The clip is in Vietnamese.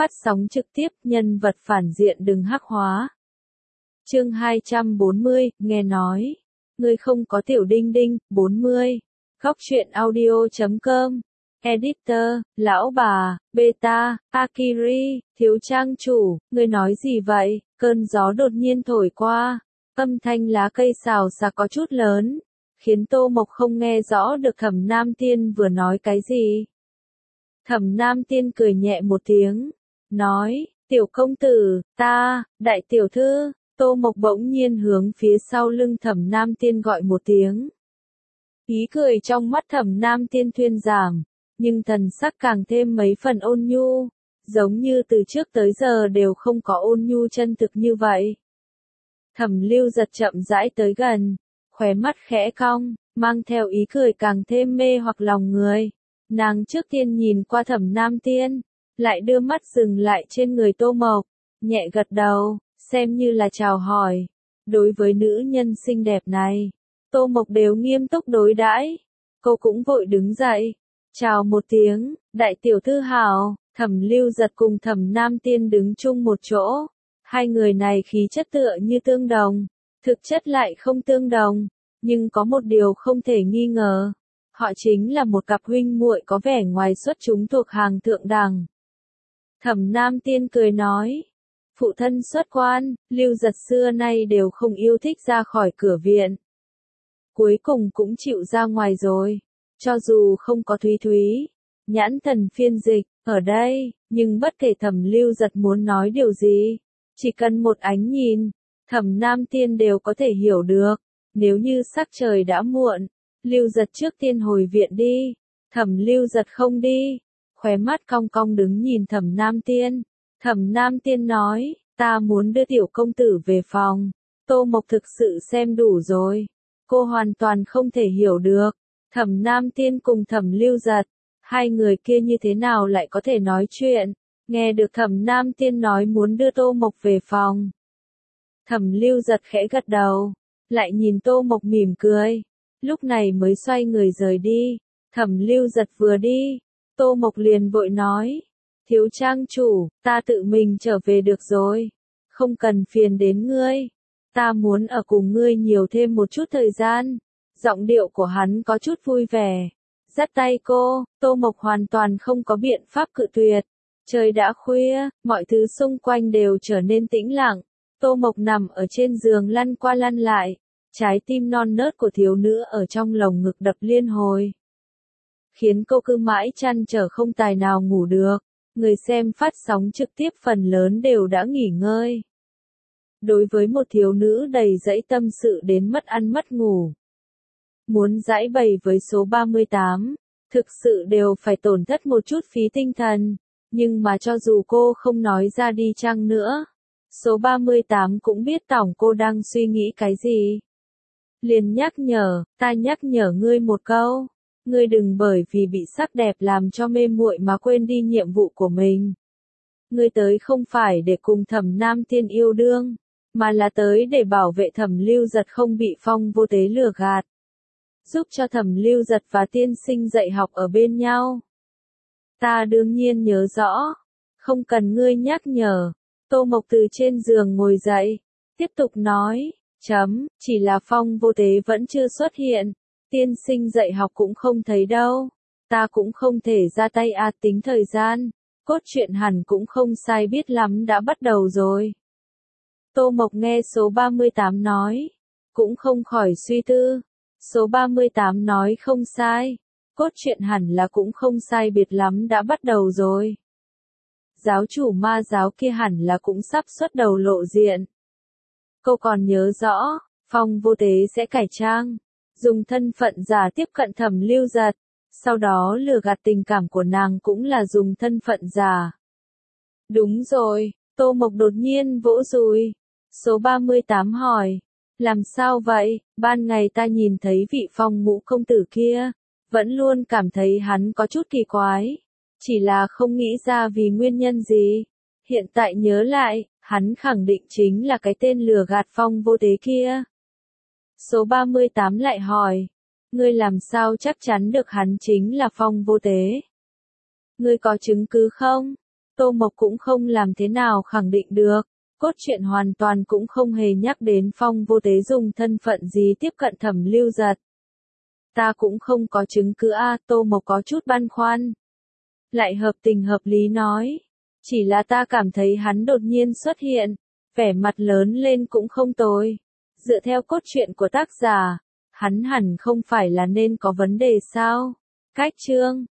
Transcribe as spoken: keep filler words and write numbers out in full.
Phát sóng trực tiếp, nhân vật phản diện đừng hắc hóa. Chương hai trăm bốn mươi, nghe nói. Ngươi không có tiểu đinh đinh, bốn mươi. Góc truyện audio chấm com. Editor, lão bà, beta, Akiri, thiếu trang chủ, ngươi nói gì vậy? Cơn gió đột nhiên thổi qua. Âm thanh lá cây xào xạc có chút lớn, khiến Tô Mộc không nghe rõ được Thẩm Nam Tiên vừa nói cái gì. Thẩm Nam Tiên cười nhẹ một tiếng, nói, tiểu công tử, ta, đại tiểu thư. Tô Mộc bỗng nhiên hướng phía sau lưng Thẩm Nam Tiên gọi một tiếng. Ý cười trong mắt Thẩm Nam Tiên thuyên giảm, nhưng thần sắc càng thêm mấy phần ôn nhu, giống như từ trước tới giờ đều không có ôn nhu chân thực như vậy. Thẩm Lưu Giật chậm rãi tới gần, khóe mắt khẽ cong, mang theo ý cười càng thêm mê hoặc lòng người. Nàng trước tiên nhìn qua Thẩm Nam Tiên, lại đưa mắt dừng lại trên người Tô Mộc, nhẹ gật đầu, xem như là chào hỏi. Đối với nữ nhân xinh đẹp này, Tô Mộc đều nghiêm túc đối đãi. Cô cũng vội đứng dậy, chào một tiếng, đại tiểu thư hảo. Thẩm Lưu Giật cùng Thẩm Nam Tiên đứng chung một chỗ. Hai người này khí chất tựa như tương đồng, thực chất lại không tương đồng, nhưng có một điều không thể nghi ngờ. Họ chính là một cặp huynh muội có vẻ ngoài xuất chúng thuộc hàng thượng đẳng. Thẩm Nam Tiên cười nói, phụ thân xuất quan, Lưu Giật xưa nay đều không yêu thích ra khỏi cửa viện. Cuối cùng cũng chịu ra ngoài rồi, cho dù không có Thúy Thúy, nhãn thần phiên dịch, ở đây, nhưng bất kể Thẩm Lưu Giật muốn nói điều gì, chỉ cần một ánh nhìn, Thẩm Nam Tiên đều có thể hiểu được. Nếu như sắc trời đã muộn, Lưu Giật trước tiên hồi viện đi. Thẩm Lưu Giật không đi, khóe mắt cong cong đứng nhìn Thẩm Nam Tiên. Thẩm Nam Tiên nói, ta muốn đưa tiểu công tử về phòng. Tô Mộc thực sự xem đủ rồi, cô hoàn toàn không thể hiểu được. Thẩm Nam Tiên cùng Thẩm Lưu Giật, hai người kia như thế nào lại có thể nói chuyện. Nghe được Thẩm Nam Tiên nói muốn đưa Tô Mộc về phòng, Thẩm Lưu Giật khẽ gật đầu, lại nhìn Tô Mộc mỉm cười, lúc này mới xoay người rời đi. Thẩm Lưu Giật vừa đi, Tô Mộc liền vội nói, thiếu trang chủ, ta tự mình trở về được rồi, không cần phiền đến ngươi, ta muốn ở cùng ngươi nhiều thêm một chút thời gian. Giọng điệu của hắn có chút vui vẻ, dắt tay cô. Tô Mộc hoàn toàn không có biện pháp cự tuyệt. Trời đã khuya, mọi thứ xung quanh đều trở nên tĩnh lặng. Tô Mộc nằm ở trên giường lăn qua lăn lại, trái tim non nớt của thiếu nữ ở trong lồng ngực đập liên hồi, khiến cô cứ mãi chăn trở không tài nào ngủ được. Người xem phát sóng trực tiếp phần lớn đều đã nghỉ ngơi. Đối với một thiếu nữ đầy dẫy tâm sự đến mất ăn mất ngủ, muốn giãi bày với số ba mươi tám, thực sự đều phải tổn thất một chút phí tinh thần. Nhưng mà cho dù cô không nói ra đi chăng nữa, số ba mươi tám cũng biết tổng cô đang suy nghĩ cái gì. Liền nhắc nhở, ta nhắc nhở ngươi một câu, ngươi đừng bởi vì bị sắc đẹp làm cho mê muội mà quên đi nhiệm vụ của mình. Ngươi tới không phải để cùng Thẩm Nam Tiên yêu đương, mà là tới để bảo vệ Thẩm Lưu Giật không bị Phong Vô Tế lừa gạt, giúp cho Thẩm Lưu Giật và tiên sinh dạy học ở bên nhau. Ta đương nhiên nhớ rõ, không cần ngươi nhắc nhở. Tô Mộc từ trên giường ngồi dậy, tiếp tục nói, chấm, chỉ là Phong Vô Tế vẫn chưa xuất hiện, tiên sinh dạy học cũng không thấy đâu, ta cũng không thể ra tay a tính thời gian, cốt truyện hẳn cũng không sai biết lắm đã bắt đầu rồi. Tô Mộc nghe số ba mươi tám nói, cũng không khỏi suy tư. Số ba mươi tám nói không sai, cốt truyện hẳn là cũng không sai biệt lắm đã bắt đầu rồi. Giáo chủ ma giáo kia hẳn là cũng sắp xuất đầu lộ diện. Cô còn nhớ rõ, Phong Vô Tế sẽ cải trang, dùng thân phận giả tiếp cận Thẩm Lưu Giật, sau đó lừa gạt tình cảm của nàng cũng là dùng thân phận giả. Đúng rồi, Tô Mộc đột nhiên vỗ dùi. Số ba mươi tám hỏi, làm sao vậy? Ban ngày ta nhìn thấy vị Phong Ngũ công tử kia, vẫn luôn cảm thấy hắn có chút kỳ quái, chỉ là không nghĩ ra vì nguyên nhân gì. Hiện tại nhớ lại, hắn khẳng định chính là cái tên lừa gạt Phong Vô Tế kia. Số ba mươi tám lại hỏi, ngươi làm sao chắc chắn được hắn chính là Phong Vô Tế? Ngươi có chứng cứ không? Tô Mộc cũng không làm thế nào khẳng định được. Cốt truyện hoàn toàn cũng không hề nhắc đến Phong Vô Tế dùng thân phận gì tiếp cận Thẩm Lưu Giật. Ta cũng không có chứng cứ a, Tô Mộc có chút băn khoăn. Lại hợp tình hợp lý nói. Chỉ là ta cảm thấy hắn đột nhiên xuất hiện, vẻ mặt lớn lên cũng không tồi. Dựa theo cốt truyện của tác giả, hắn hẳn không phải là nên có vấn đề sao? Cách chương